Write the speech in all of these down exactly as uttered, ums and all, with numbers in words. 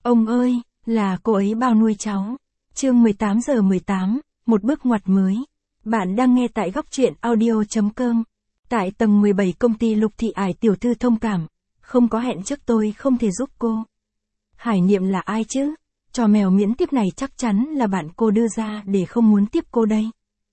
Ông ơi, là cô ấy bao nuôi cháu. Chương mười tám giờ mười tám, một bước ngoặt mới. Bạn đang nghe tại góc truyện audio.com. Tại tầng mười bảy công ty Lục Thị Ải tiểu thư thông cảm. Không có hẹn trước tôi không thể giúp cô. Hải Niệm là ai chứ? Trò mèo miễn tiếp này chắc chắn là bạn cô đưa ra để không muốn tiếp cô đây.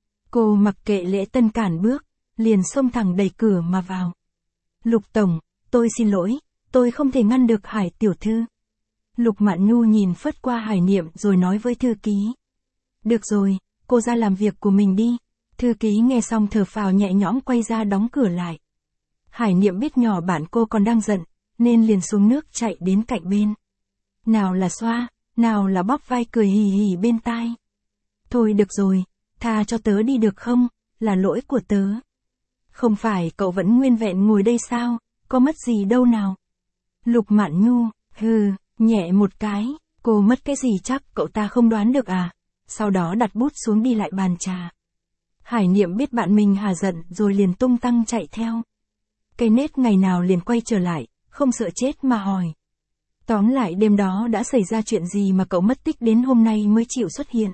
Cô mặc kệ Lễ Tân cản bước, liền xông thẳng đẩy cửa mà vào. Lục Tổng, tôi xin lỗi, tôi không thể ngăn được Hải tiểu thư. Lục Mạn Nhu nhìn phớt qua Hải Niệm rồi nói với thư ký. Được rồi, cô ra làm việc của mình đi. Thư ký nghe xong thở phào nhẹ nhõm quay ra đóng cửa lại. Hải Niệm biết nhỏ bạn cô còn đang giận, nên liền xuống nước chạy đến cạnh bên. Nào là xoa, nào là bóp vai cười hì hì bên tai. Thôi được rồi, tha cho tớ đi được không, là lỗi của tớ. Không phải cậu vẫn nguyên vẹn ngồi đây sao, có mất gì đâu nào. Lục Mạn Nhu, hừ, nhẹ một cái, cô mất cái gì chắc cậu ta không đoán được à. Sau đó đặt bút xuống đi lại bàn trà. Hải Niệm biết bạn mình hà giận rồi liền tung tăng chạy theo. Cây nết ngày nào liền quay trở lại, không sợ chết mà hỏi. Tóm lại đêm đó đã xảy ra chuyện gì mà cậu mất tích đến hôm nay mới chịu xuất hiện.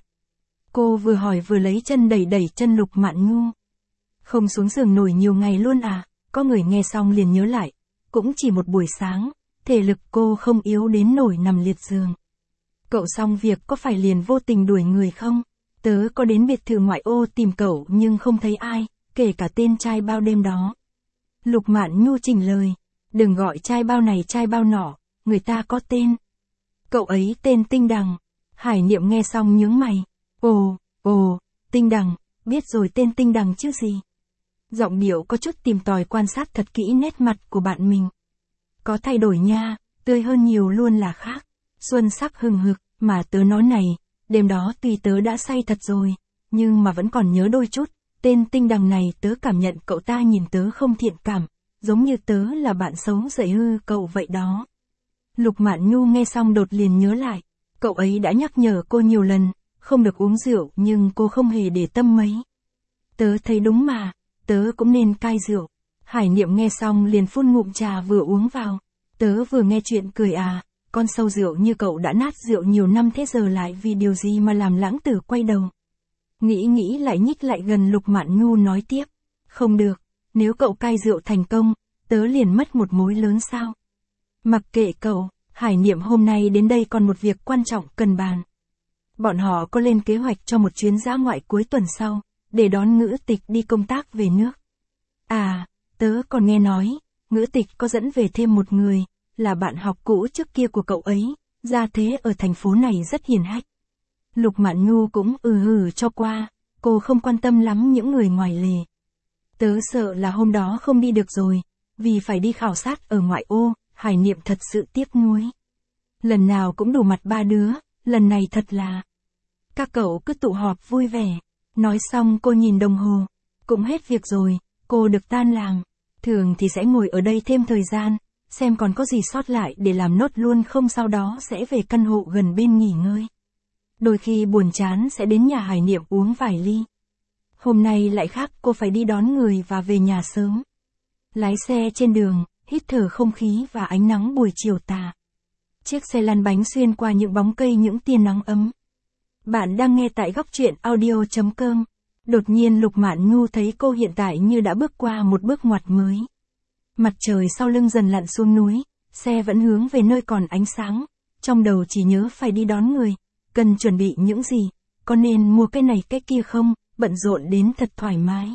Cô vừa hỏi vừa lấy chân đẩy đẩy chân Lục Mạn Nhu. Không xuống giường nổi nhiều ngày luôn à, có người nghe xong liền nhớ lại. Cũng chỉ một buổi sáng, thể lực cô không yếu đến nổi nằm liệt giường. Cậu xong việc có phải liền vô tình đuổi người không? Tớ có đến biệt thự ngoại ô tìm cậu nhưng không thấy ai, kể cả tên trai bao đêm đó. Lục Mạn Nhu chỉnh lời, đừng gọi trai bao này trai bao nọ, người ta có tên. Cậu ấy tên Tinh Đằng. Hải Niệm nghe xong nhướng mày. Ồ, ồ, Tinh Đằng, biết rồi tên Tinh Đằng chứ gì. Giọng điệu có chút tìm tòi quan sát thật kỹ nét mặt của bạn mình. Có thay đổi nha, tươi hơn nhiều luôn là khác. Xuân sắc hừng hực, mà tớ nói này, đêm đó tuy tớ đã say thật rồi, nhưng mà vẫn còn nhớ đôi chút. Tên Tinh Đằng này tớ cảm nhận cậu ta nhìn tớ không thiện cảm, giống như tớ là bạn xấu dạy hư cậu vậy đó. Lục Mạn Nhu nghe xong đột liền nhớ lại, cậu ấy đã nhắc nhở cô nhiều lần, không được uống rượu nhưng cô không hề để tâm mấy. Tớ thấy đúng mà, tớ cũng nên cai rượu. Hải Niệm nghe xong liền phun ngụm trà vừa uống vào. Tớ vừa nghe chuyện cười à, con sâu rượu như cậu đã nát rượu nhiều năm thế giờ lại vì điều gì mà làm lãng tử quay đầu. Nghĩ nghĩ lại nhích lại gần Lục Mạn Nhu nói tiếp. Không được, nếu cậu cai rượu thành công, tớ liền mất một mối lớn sao. Mặc kệ cậu, Hải Niệm hôm nay đến đây còn một việc quan trọng cần bàn. Bọn họ có lên kế hoạch cho một chuyến dã ngoại cuối tuần sau, để đón Ngữ Tịch đi công tác về nước. À, tớ còn nghe nói, Ngữ Tịch có dẫn về thêm một người, là bạn học cũ trước kia của cậu ấy, gia thế ở thành phố này rất hiền hách. Lục Mạn Nhu cũng ừ hừ cho qua, cô không quan tâm lắm những người ngoài lề. Tớ sợ là hôm đó không đi được rồi, vì phải đi khảo sát ở ngoại ô. Hải Niệm thật sự tiếc nuối. Lần nào cũng đủ mặt ba đứa, lần này thật là. Các cậu cứ tụ họp vui vẻ. Nói xong cô nhìn đồng hồ. Cũng hết việc rồi, cô được tan làm. Thường thì sẽ ngồi ở đây thêm thời gian, xem còn có gì sót lại để làm nốt luôn không, sau đó sẽ về căn hộ gần bên nghỉ ngơi. Đôi khi buồn chán sẽ đến nhà Hải Niệm uống vài ly. Hôm nay lại khác, cô phải đi đón người và về nhà sớm. Lái xe trên đường, hít thở không khí và ánh nắng buổi chiều tà. Chiếc xe lăn bánh xuyên qua những bóng cây những tia nắng ấm. Bạn đang nghe tại góc truyện audio.com. Đột nhiên Lục Mạn Nhu thấy cô hiện tại như đã bước qua một bước ngoặt mới. Mặt trời sau lưng dần lặn xuống núi, xe vẫn hướng về nơi còn ánh sáng. Trong đầu chỉ nhớ phải đi đón người, cần chuẩn bị những gì, có nên mua cái này cái kia không, bận rộn đến thật thoải mái.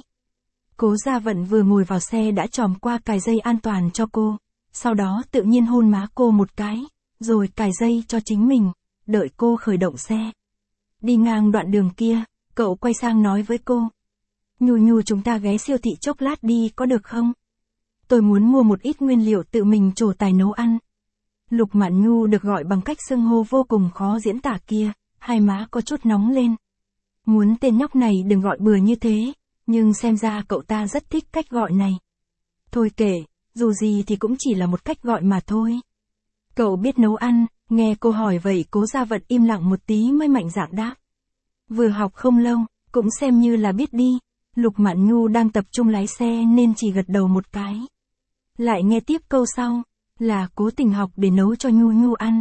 Cố Gia Vận vừa ngồi vào xe đã chòm qua cài dây an toàn cho cô, sau đó tự nhiên hôn má cô một cái, rồi cài dây cho chính mình, đợi cô khởi động xe. Đi ngang đoạn đường kia, cậu quay sang nói với cô. Nhu Nhu, chúng ta ghé siêu thị chốc lát đi có được không? Tôi muốn mua một ít nguyên liệu tự mình trổ tài nấu ăn. Lục Mạn Nhu được gọi bằng cách xưng hô vô cùng khó diễn tả kia, hai má có chút nóng lên. Muốn tên nhóc này đừng gọi bừa như thế. Nhưng xem ra cậu ta rất thích cách gọi này. Thôi kệ, dù gì thì cũng chỉ là một cách gọi mà thôi. Cậu biết nấu ăn, nghe cô hỏi vậy Cố Gia Vận im lặng một tí mới mạnh dạn đáp. Vừa học không lâu, cũng xem như là biết đi. Lục Mạn Nhu đang tập trung lái xe nên chỉ gật đầu một cái. Lại nghe tiếp câu sau, là cố tình học để nấu cho Nhu Nhu ăn.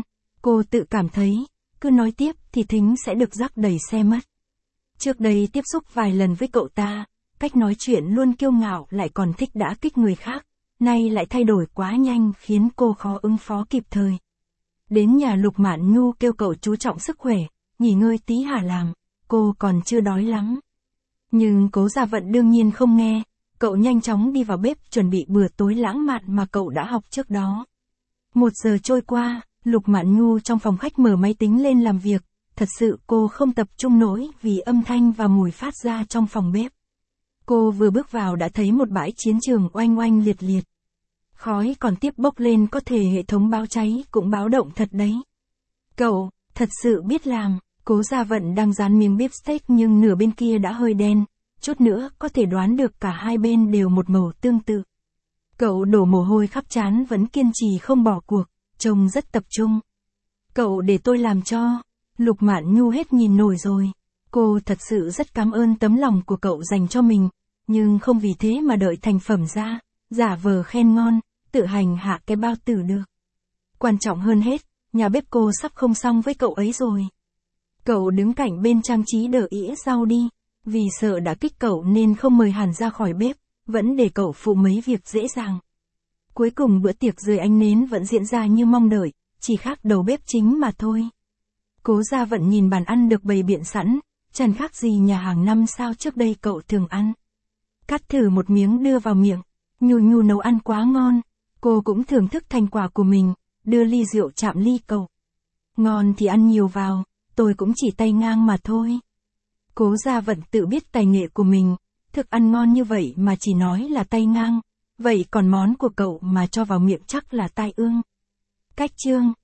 Cô tự cảm thấy, cứ nói tiếp thì Thính sẽ được rắc đầy xe mất. Trước đây tiếp xúc vài lần với cậu ta, cách nói chuyện luôn kiêu ngạo lại còn thích đả kích người khác, nay lại thay đổi quá nhanh khiến cô khó ứng phó kịp thời. Đến nhà Lục Mạn Nhu kêu cậu chú trọng sức khỏe, nghỉ ngơi tí hả làm, cô còn chưa đói lắm. Nhưng Cố Gia Vận đương nhiên không nghe, cậu nhanh chóng đi vào bếp chuẩn bị bữa tối lãng mạn mà cậu đã học trước đó. Một giờ trôi qua, Lục Mạn Nhu trong phòng khách mở máy tính lên làm việc, thật sự cô không tập trung nổi vì âm thanh và mùi phát ra trong phòng bếp. Cô vừa bước vào đã thấy một bãi chiến trường oanh oanh liệt liệt. Khói còn tiếp bốc lên, có thể hệ thống báo cháy cũng báo động thật đấy. Cậu, thật sự biết làm. Cố Gia Vận đang rán miếng beef steak nhưng nửa bên kia đã hơi đen, chút nữa có thể đoán được cả hai bên đều một màu tương tự. Cậu đổ mồ hôi khắp trán vẫn kiên trì không bỏ cuộc, trông rất tập trung. Cậu để tôi làm cho. Lục Mạn Nhu hết nhìn nổi rồi. Cô thật sự rất cảm ơn tấm lòng của cậu dành cho mình, nhưng không vì thế mà đợi thành phẩm ra, giả vờ khen ngon, tự hành hạ cái bao tử được. Quan trọng hơn hết, nhà bếp cô sắp không xong với cậu ấy rồi. Cậu đứng cạnh bên trang trí đỡ ĩa rau đi, vì sợ đã kích cậu nên không mời hẳn ra khỏi bếp, vẫn để cậu phụ mấy việc dễ dàng. Cuối cùng bữa tiệc dưới ánh nến vẫn diễn ra như mong đợi, chỉ khác đầu bếp chính mà thôi. Cố Gia Vận nhìn bàn ăn được bày biện sẵn, chẳng khác gì nhà hàng năm sao trước đây cậu thường ăn. Cắt thử một miếng đưa vào miệng, Nhu Nhu nấu ăn quá ngon, cô cũng thưởng thức thành quả của mình, đưa ly rượu chạm ly cậu. Ngon thì ăn nhiều vào, tôi cũng chỉ tay ngang mà thôi. Cố Gia Vận tự biết tài nghệ của mình, thức ăn ngon như vậy mà chỉ nói là tay ngang, vậy còn món của cậu mà cho vào miệng chắc là tai ương. Cách chương